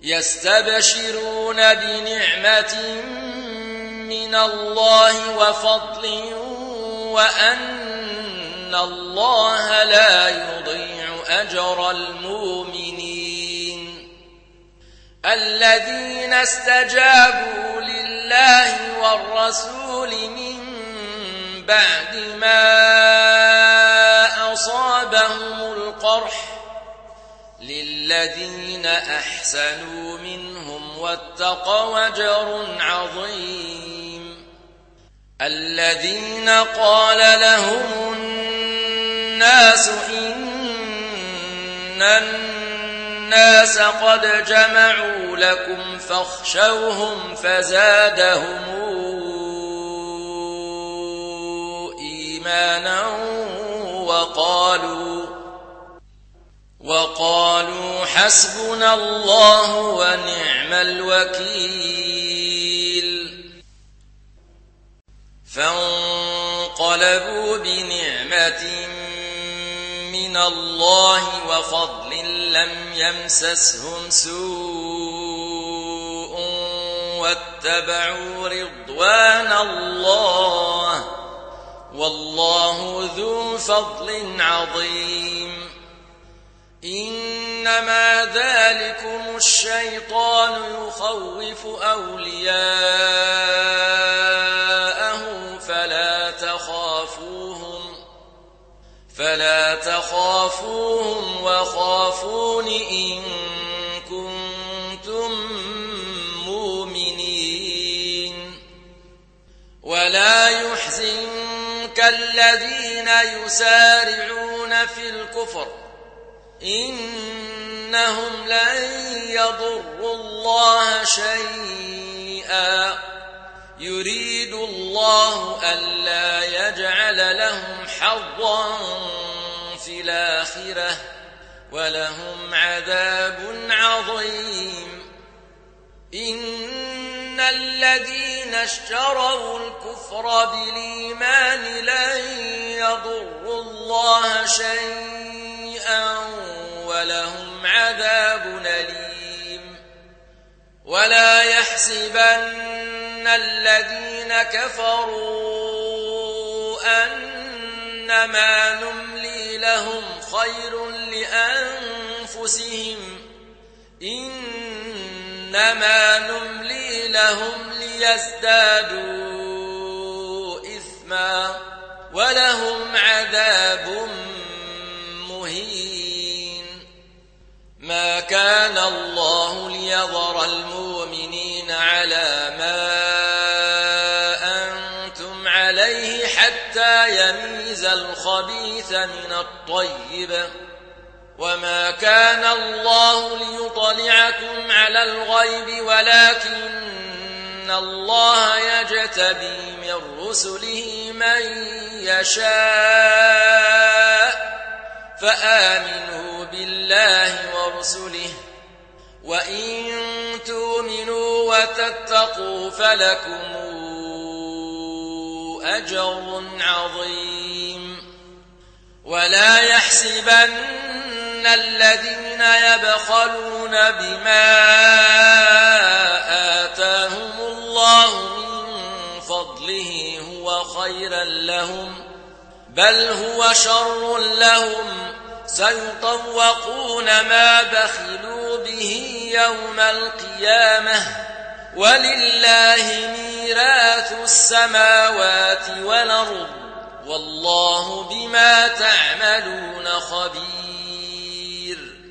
يستبشرون بنعمة من الله وفضل وأن الله لا يضيع أجر المؤمنين الذين استجابوا لله والرسول من بعد ما أصابهم القرح للذين أحسنوا منهم واتقوا أجر عظيم الذين قال لهم الناس إن الناس قد جمعوا لكم فاخشوهم فزادهم إيمانا وقالوا حسبنا الله ونعم الوكيل فانقلبوا بنعمة من الله وفضل لم يمسسهم سوء واتبعوا رضوان الله والله ذو فضل عظيم إنما ذلكم الشيطان يخوف أولياءه فلا تخافوهم وخافون إن كنتم مؤمنين ولا يحزنك الذين يسارعون في الكفر إنهم لن يضروا الله شيئا يريد الله ألا يجعل لهم حظا في الآخرة ولهم عذاب عظيم إن الذين اشتروا الكفر بالإيمان لن يضروا الله شيئا ولهم عذاب أليم ولا يحسبن الذين كفروا أنما نملي لهم خير لأنفسهم إنما نملي لهم ليزدادوا إثما ولهم عذاب مهين ما كان الله ليذر المؤمنين على ما أنتم عليه حتى يميز الخبيث من الطيب وما كان الله ليطلعكم على الغيب ولكن الله يجتبي من رسله من يشاء فآمنوا بالله ورسله وإن تؤمنوا وتتقوا فلكم أجر عظيم ولا يحسبن الذين يبخلون بما آتاهم الله من فضله هو خيرا لهم بل هو شر لهم سيطوقون ما بخلوا به يوم القيامة ولله ميراث السماوات والأرض والله بما تعملون خبير